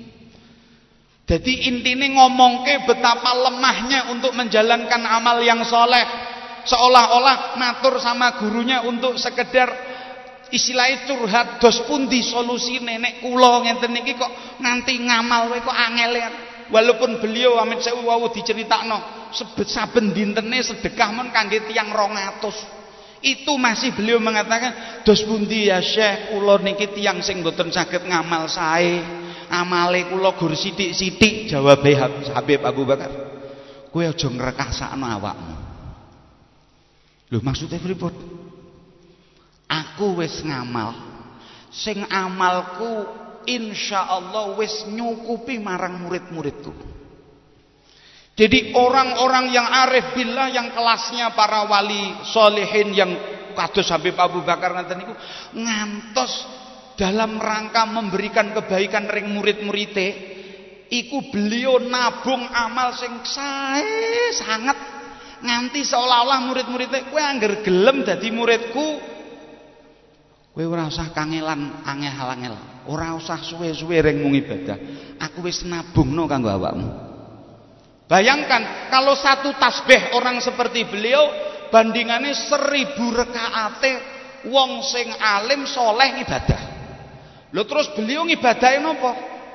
Jadi intine ngomongke betapa lemahnya untuk menjalankan amal yang soleh, seolah-olah matur sama gurunya untuk sekedar istilahnya curhat, dos pundi solusi nenek kula ngenten niki kok nganti ngamal wae kok angel. Walaupun beliau amit sewu wau diceritakno saben dintene sedekah mon kangge tiyang rong atus. Itu masih beliau mengatakan, dos pundi ya Syekh, kula niki tiyang sing mboten saged ngamal sae. Amale kula gur sithik-sithik. Jawabe Habib Abu Bakar, kowe aja ngrekasakno awakmu. Lho maksudnya pripun? Aku wis ngamal, sing amalku insyaallah wis nyukupi marang murid-muridku. Jadi orang-orang yang arif billah, yang kelasnya para wali solihin yang kados Habib Abu Bakar ngaten niku, ngantos dalam rangka memberikan kebaikan ring murid-muride, iku beliau nabung amal sing sae sangat, nganti seolah-olah murid-muridnya, kowe angger gelem dadi muridku, kowe ora usah kangelan angel-angel, ora usah suwe-suwe ring mung ibadah, aku wis nabungno kanggo awakmu. Bayangkan kalau satu tasbih orang seperti beliau bandingannya seribu rekaate wong sing alim soleh ibadah. Lho terus beliau ngibadahin apa?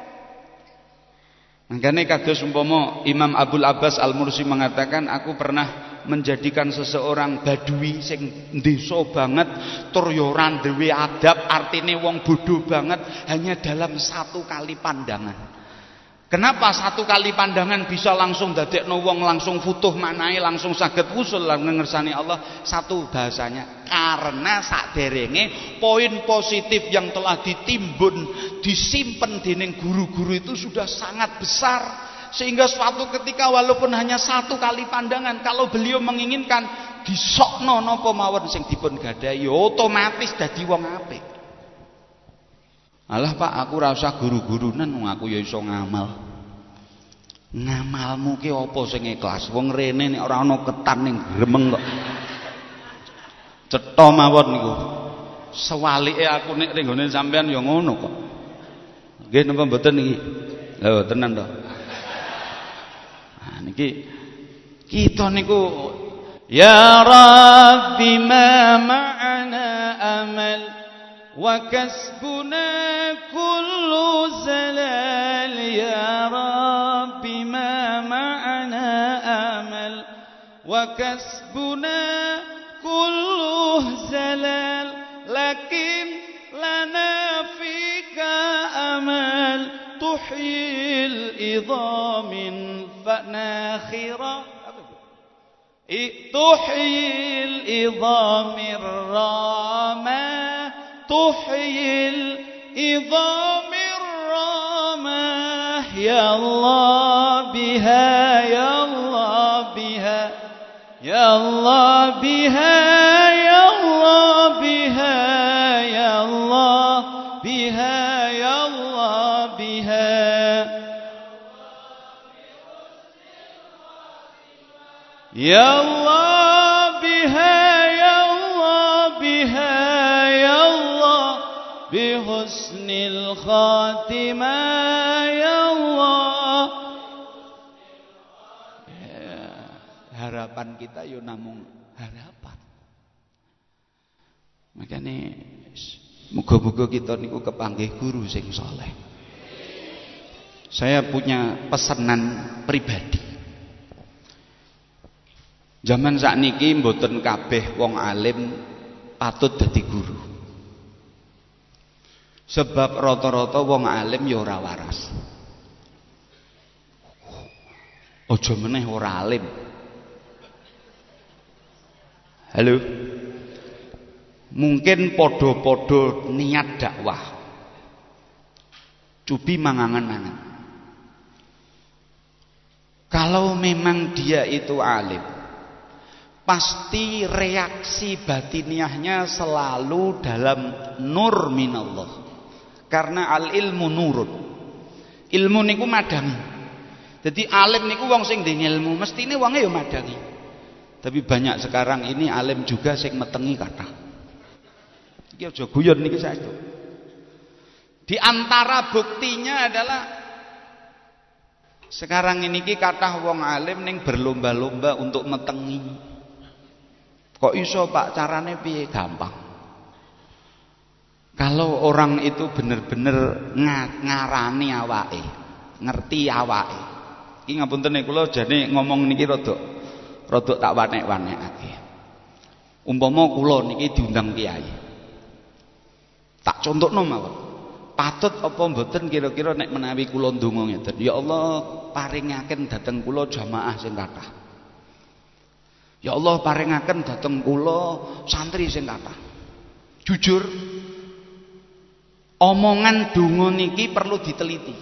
Makanya kados umpama Imam Abul Abbas Al-Mursi mengatakan, aku pernah menjadikan seseorang badui sing desa banget, tur yo ora duwe adab, artine wong bodoh banget, hanya dalam satu kali pandangan. Kenapa satu kali pandangan bisa langsung dadekno wong langsung futuh manahe, langsung saged wusul lan ngersani Allah? Satu bahasanya, karena saderenge poin positif yang telah ditimbun, disimpen dening guru-guru itu sudah sangat besar, sehingga suatu ketika walaupun hanya satu kali pandangan, kalau beliau menginginkan disokno napa mawon sing dipun gadahi, otomatis dadi wong apik. Alah Pak, aku ora usah guru-gurunan, wong aku ya iso ngamal. Ngamalmu ki apa sing ikhlas? Wong rene nek ora ana ketan ning gremeng kok. Cetha mawon niku. Sewalike aku nek ning gone sampean ya ngono kok. Nggih napa mboten niki? Lho tenan to. Nah niki kita niku ya Rabbi ma ma'ana amal wa kasbuna kullu zalal ya Rabbi ma ma'ana amal wa kasbuna kullu zalal lakin lana fika amal tuhil idhamin fanakhira tuhil idhamir rama tuhil idhamir rama ya Allah biha ya Allah biha ya Allah biha ya Allah biha ya Allah biha ya Allah biha ya Allah biha ya Allah biha ya Allah bihusnil khatimah ya Allah. Ya, harapan kita yo namung harapan. Makanya muga-muga kita niku kepanggih guru sing saleh. Saya punya pesanan pribadi. Zaman sakniki mboten kabeh wong alim patut dadi guru. Sebab rata-rata wong alim ya ora waras. Aja meneh ora alim. Halo. Mungkin padha-padha niat dakwah. Cubi mangangan-angan. Kalau memang dia itu alim, pasti reaksi batiniahnya selalu dalam nur minallah, Karena al ilmu nurun. Ilmu niku madangi. Jadi alim niku wong sing ndek ilmu, mestine wonge ya madangi. Tapi banyak sekarang ini alim juga sing metengi kathah. Iki aja guyon niki saestu. Di antara buktinya adalah sekarang ini ki kathah wong alim ning berlomba-lomba untuk metengi. Kok iso Pak, carane piye? Gampang. Kalau orang itu bener-bener ngarani awake, ngerti awake. Iki ngapunten kula jane ngomong niki rada rada tak wanek-wanekake. Umpama kula niki diundang kiai. Tak contohno mawon. Patut apa mboten kira-kira nek menawi kula ndonga ngeten, ya Allah paringaken dhateng kula jamaah sing kathah. Ya Allah paringaken dhateng kula santri sing kathah. Jujur omongan donga niki perlu diteliti.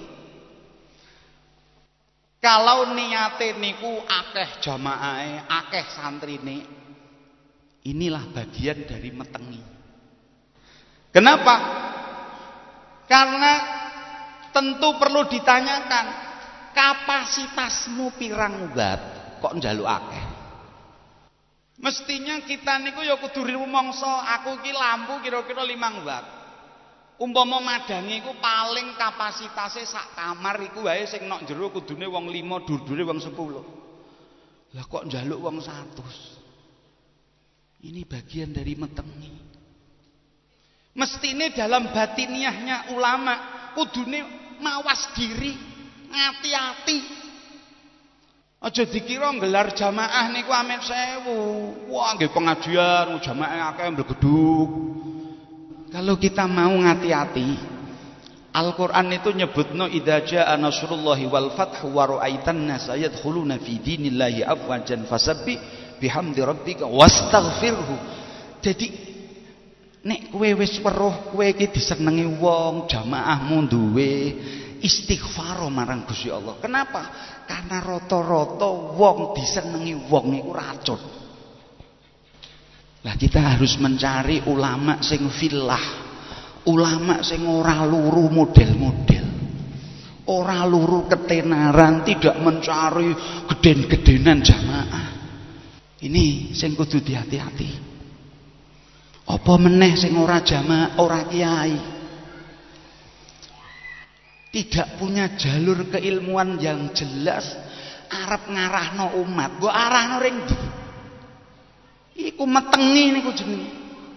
Kalau niate niku akeh jamaahe, akeh santrine, inilah bagian dari metengi. Kenapa? Karena tentu perlu ditanyakan, kapasitasmu pirang watt kok njaluk akeh. Mestinya kita niku ya kudu rumangsa aku iki lampu kira-kira lima watt. Umpama madangi iku paling kapasitasnya sak kamar iku wae sing nok jero kudune wong lima, dur-dure wong sepuluh. Lah kok njaluk wong seratus. Ini bagian dari metengi. Mestine dalam batiniahnya ulama kudune mawas diri, ngati-ati. Aja dikira nggelar jamaah niku amet sewu. Wah, nggih pengajian jamaah akeh mblegeduk. Kalau kita mau ngati-ati, Al-Qur'an itu nyebutno idza jaa nasrullahi wal fathu wa ra'aitan nasa yadkhuluna fi dinillahi afwajan fasabbih bihamdi rabbika wastaghfirhu. Jadi nek kowe wis weruh kowe iki disenengi wong, jamaahmu duwe istighfar marang Gusti Allah. Kenapa? Karena rata-rata wong disenengi wong iku racun. Lah kita harus mencari ulama sing fillah, ulama sing ora luru model-model, ora luru ketenaran, tidak mencari geden-gedenan jamaah. Ini sing kudu hati-hati. Apa meneh sing ora jamaah, ora kiai, tidak punya jalur keilmuan yang jelas, arep ngarahno umat, mbok arahno ring ndi? Iku metengi niku jenenge.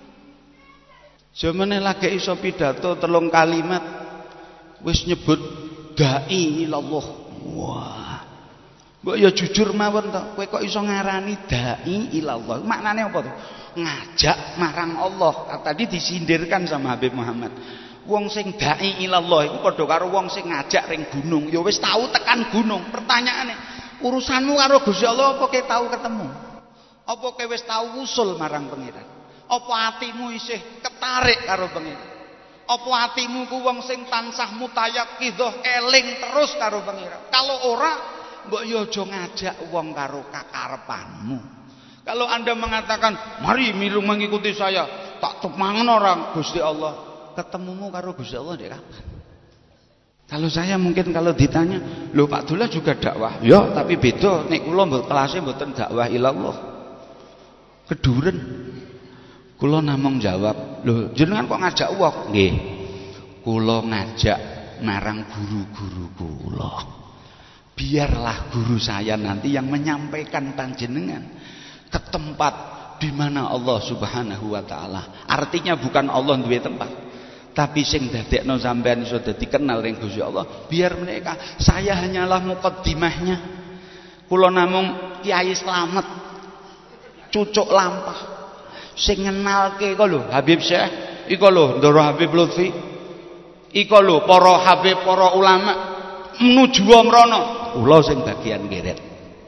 Jamane lagi iso pidato telung kalimat wis nyebut dai ilallah. Wah. Mbok ya jujur mawon to, kowe kok iso ngarani dai ilallah. Maknane apa to? Ngajak marang Allah. Tadi disindirkan sama Habib Muhammad. Wong sing dai ilallah iku padha karo wong sing ngajak ring gunung. Ya wis tahu tekan gunung. Pertanyaane, urusanmu karo Gusti Allah apa kowe tahu ketemu? Apa kowe wis tahu usul marang pangeran? Apa atimu isih ketarik karo pangeran? Apa atimu ku wong sing tansah mutayaqqidhah eling terus karo pangeran? Kalau ora, mbok yo aja ngajak wong karo kakarepanmu. Kalau Anda mengatakan, "Mari milu mengikuti saya," tak temangen orang Gusti Allah. Ketemumu karo Gusti Allah ndek kapan? Kalau saya mungkin kalau ditanya, "Lho Pak Dullah juga dakwah?" Ya, tapi beda nek kula mbok kelase mboten dakwah ilallah. Keduren kula namung jawab, "Lho jenengan kok ngajak wong?" Nggih. Kula ngajak marang guru-guru kula. Biarlah guru saya nanti yang menyampaikan panjenengan ke tempat di mana Allah Subhanahu wa taala. Artinya bukan Allah duwe tempat, tapi sing dadekno sampean iso dadi kenal ring Gusti Allah. Biar mereka, saya hanyalah muqaddimahnya. Kula namung Kiai Slamet, cucuk lampah sing ngenalke iku lho Habib Syekh, iku lho Ndoro Habib Lutfi, iku lho para habib, para ulama menuju mrono. Kula sing bagian ngeret,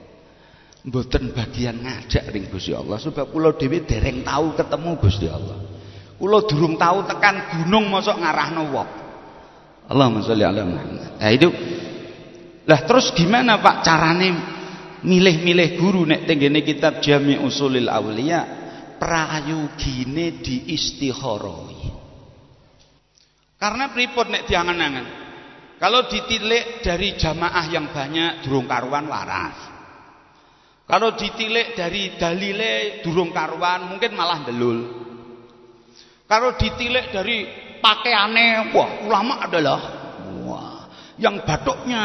mboten bagian ngajak ring Gusti Allah. Sebab kula dhewe dereng tahu ketemu Gusti Allah. Kula durung tahu tekan gunung mosok ngarahno wong. Allahumma sholli ala Muhammad. Nah itu. Lah terus gimana Pak carane milih-milih guru nek tenggene kitab Jami' Ushulil Auliya? Prayogine diistikharoi. Karena pripun nek diangen-angen. Kalau ditilik dari jamaah yang banyak durung karuan waras. Kalau ditilik dari dalile durung karuan mungkin malah delul. Kalau ditilik dari pakaiannya, wah ulama adalah wah yang batuknya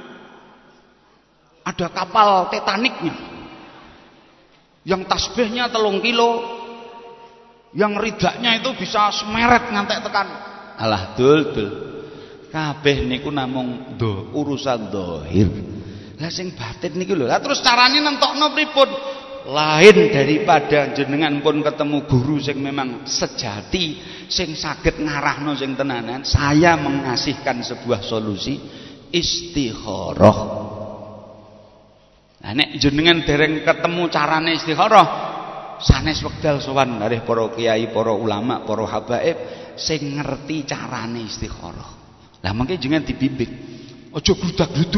ada kapal Titanicnya, yang tasbihnya telung kilo, yang ridaknya itu bisa semeret ngantek tekan. Alah dul dul. Kabeh niku namung do urusan dohir. Lah sing batin niku lho. Lah terus carane nentokno pripun? Lain daripada jenengan pun ketemu guru sing memang sejati, sing saged ngarahno sing tenanan. Saya mengasihkan sebuah solusi istikharah. Nah nek jenengan dereng ketemu carane istikharah, sanes wekdal sowan kalih para kiai, para ulama, para habaib sing ngerti carane istikharah. Lah mangke jenengan dibimbing. Aja gludak-gluduk.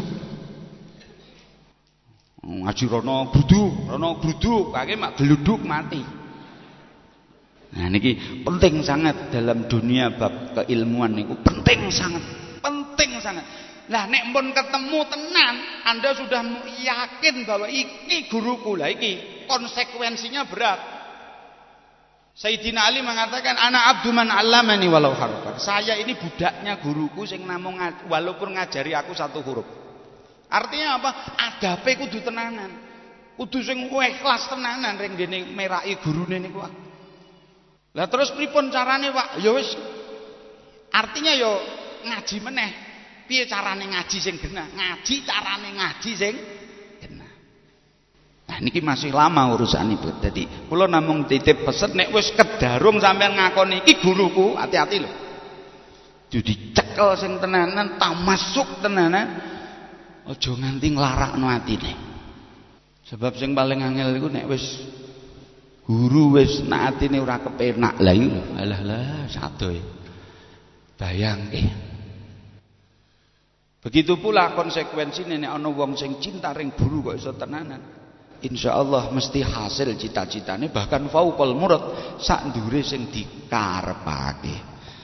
Ngaji rono gluduk, rono gluduk, kake mak gluduk mati. Nah niki penting sangat dalam dunia bab keilmuan niku penting sangat, penting sangat. Lah nek pun ketemu tenan, Anda sudah yakin bahwa iki guruku. Lah iki konsekuensinya berat. Sayyidina Ali mengatakan ana abdu man 'allamani walau harfan. Saya ini budaknya guruku sing namung walaupun ngajari aku satu huruf. Artinya apa? Adabe kudu tenanan. Kudu sing ikhlas tenanan ring dene meraki gurune niku. Lah terus pripun carane, Pak? Ya wis artinya ya ngaji meneh. Piye carane ngaji sing genah? Ngaji carane ngaji sing genah. Nah niki masih lama urusanipun. Dadi kula namung titip pesen nek wis kedarung sampean ngakoni iki guruku, hati-hati lho. Jadi cekel sing tenanan, tamasuk tenanan. Aja nganti nglarakno atine. Sebab sing paling angel iku nek wis guru wis nek atine ora kepenak. Lah iki lho, alah lah sadoe. Bayangke. Begitu pula konsekuensine nek ana wong sing cinta ring guru kok iso tenanan. Insyaallah mesti hasil cita-citane bahkan fauqal murad sak ndure sing dikarepake.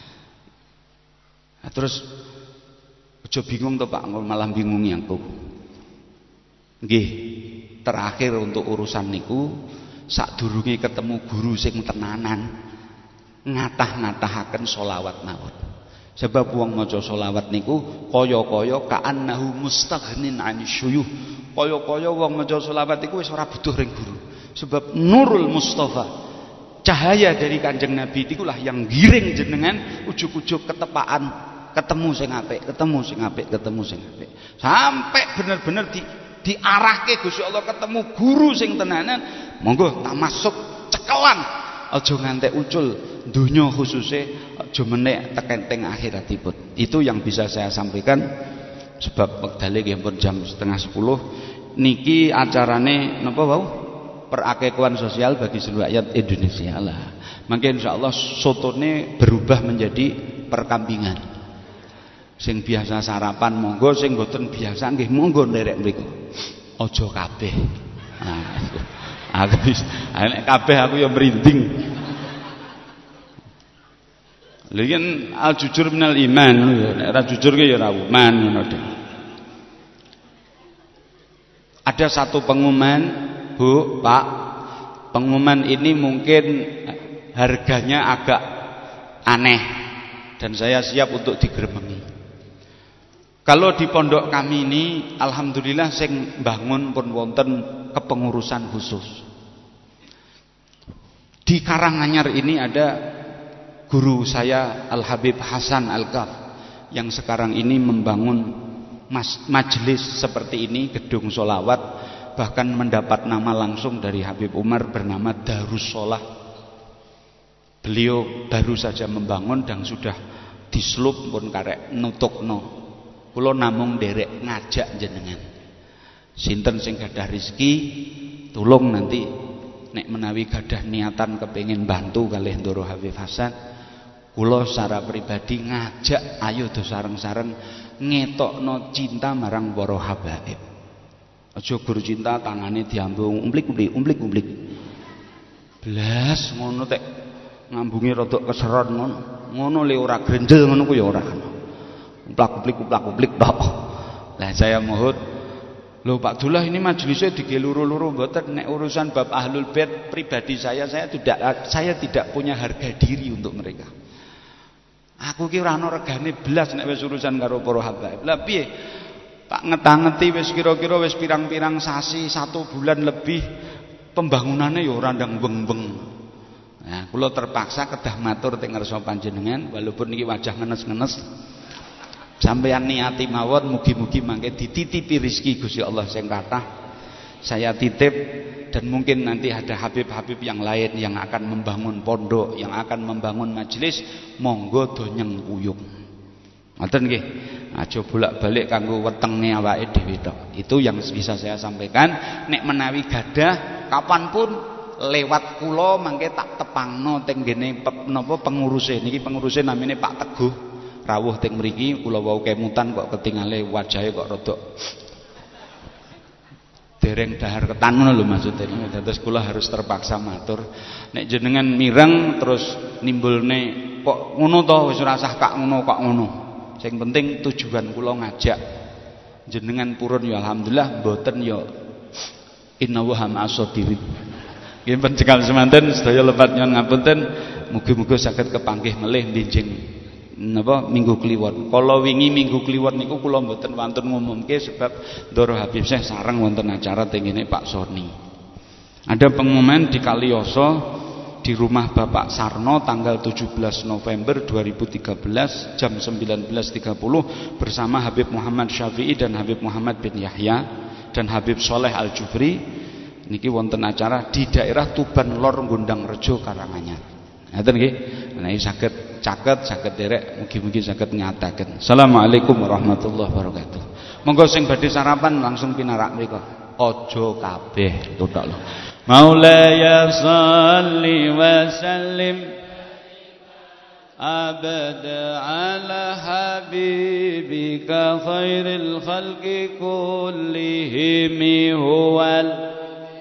Nah, terus aja bingung to Pak, malah bingungi aku. Nggih, terakhir untuk urusan niku sadurunge ketemu guru sing tenanan ngatah-ngatahaken selawat mawon. Sebab wong maca selawat niku kaya-kaya ka'annahu mustaghnin 'anil syuyuh. Kaya-kaya wong maca selawat iku wis ora butuh ring guru. Sebab nurul Mustafa, cahaya dari Kanjeng Nabi ikulah yang giring jenengan ujug-ujug ketepaan ketemu sing apik, ketemu sing apik, ketemu sing apik. Sampai bener-bener di diarahke Gusti Allah ketemu guru sing tenanan, monggo tamasuk cekelan. Aja ngantek ucul dunya khususe, aja menek teken teng akhiratipun. Itu yang bisa saya sampaikan. Sebab wektale nggih pun jam setengah sepuluh. Niki acarane napa wau? Perakekuan sosial bagi seluruh rakyat Indonesia lah. Mungkin insyaallah sotone berubah menjadi perkambingan. Sing biasa sarapan monggo, sing mboten biasa nggih monggo nderek mriku. Aja kabeh. Nah, aku wis nek kabeh aku ya merinding. Lha yen al jujur minal iman, nek ora jujur ki ya ora iman ngono dhek. Ada satu pengumuman, Bu, Pak. Pengumuman ini mungkin harganya agak aneh dan saya siap untuk digeremengi. Kalau di pondok kami ini alhamdulillah sing bangun pun wonten kepengurusan khusus. Di Karanganyar ini ada guru saya Al Habib Hasan Al-Kaf yang sekarang ini membangun majelis seperti ini, gedung sholawat, bahkan mendapat nama langsung dari Habib Umar bernama Darussolah. Beliau baru saja membangun dan sudah diselup pun karek nutukno. Kula namung derek ngajak jenengan. Sinten sing gadah rezeki, tulung nanti nek menawi gadah niatan kepengin bantu kalih Ndoro Habib Hasan, kula secara pribadi ngajak ayo do sareng-sareng ngetokno cinta marang para habaib. Aja gur cinta tangane diambung umplik-umplik umplik-umplik. Blas ngono tek ngambungi rodok keseron ngono. ngono le ora grenjel ngono ku ya ora. Uplak-uplik uplak-uplik tok. Lah saya mohon, lho Pak Dullah ini majelisnya digeluru-luru mboten nek urusan bab ahlul bait pribadi saya saya tidak saya tidak punya harga diri untuk mereka. Aku ki ora ana regane blas nek wis urusan karo para habaib. Lah piye? Tak ngetangeti wis kira-kira wis pirang-pirang sasi satu bulan lebih pembangunannya ya ora ndang weng-weng. Nah, kula terpaksa kedah matur teng ngarsa panjenengan walaupun niki wajah ngenes-ngenes. Sampeyan niati mawon mugi-mugi mangke dititipi rezeki Gusti Allah sing kathah. Saya titip dan mungkin nanti ada habib-habib yang lain yang akan membangun pondok, yang akan membangun majelis, monggo do nyengkuyung. Ngoten nggih. Aja bolak-balik kanggo wetenge awake dhewe tok. Itu yang bisa saya sampaikan. Nek menawi gadah kapanpun lewat kula mangke tak tepangno teng ngene napa penguruse. Niki penguruse namine Pak Teguh. Rawuh teng mriki kula wau kemutan kok ketingale wajahe kok rodok dereng dahar ketan ngono lho maksude. Dados kula harus terpaksa matur. Nek jenengan mireng terus nimbulne kok ngono to wis ora sah kak ngono kok ngono. Sing penting tujuan kula ngajak jenengan purun ya alhamdulillah, mboten ya innallaha ma'as-sabirin. Nggih panjenengan semanten sedaya lepat nyuwun ngapunten, mugi-mugi saged kepanggih melih benjing napa minggu kliwon. Kala wingi minggu kliwon niku kula mboten wantun ngumumke sebab Ndoro Habib Syekh sareng wonten acara teng ngene Pak Soni. Ada pengumuman di Kaliyoso di rumah Bapak Sarno tanggal tujuh belas November dua ribu tiga belas jam sembilan belas tiga puluh bersama Habib Muhammad Syafi'i dan Habib Muhammad bin Yahya dan Habib Soleh Al-Jufri. Niki wonten acara di daerah Tuban Lor Gondang Rejo Karanganyar. Ngaten nggih. Nah, saged caket saged derek mugi-mugi saged nyataken. Assalamualaikum warahmatullahi wabarakatuh. Monggo sing badhe sarapan langsung pinarak mriku. Aja kabeh tok lho. Maulaya salli wa sallim abada ala habibika khairil khalqi kullihim huwal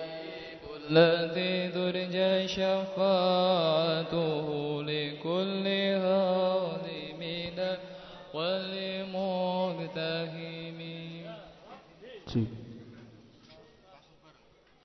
الذي ترجى شفاعته لكل هادمين ولمقتهمين